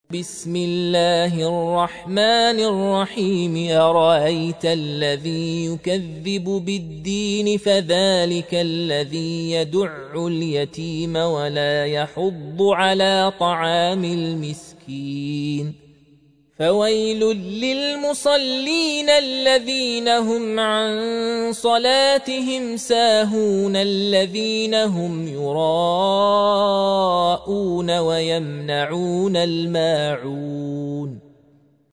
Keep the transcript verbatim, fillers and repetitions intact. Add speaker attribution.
Speaker 1: بسم الله الرحمن الرحيم أرأيت الذي يكذب بالدين فذلك الذي يدع اليتيم ولا يحض على طعام المسكين فويل للمصلين الذين هم عن صلاتهم ساهون الذين هم يراءون ويمنعون الماعون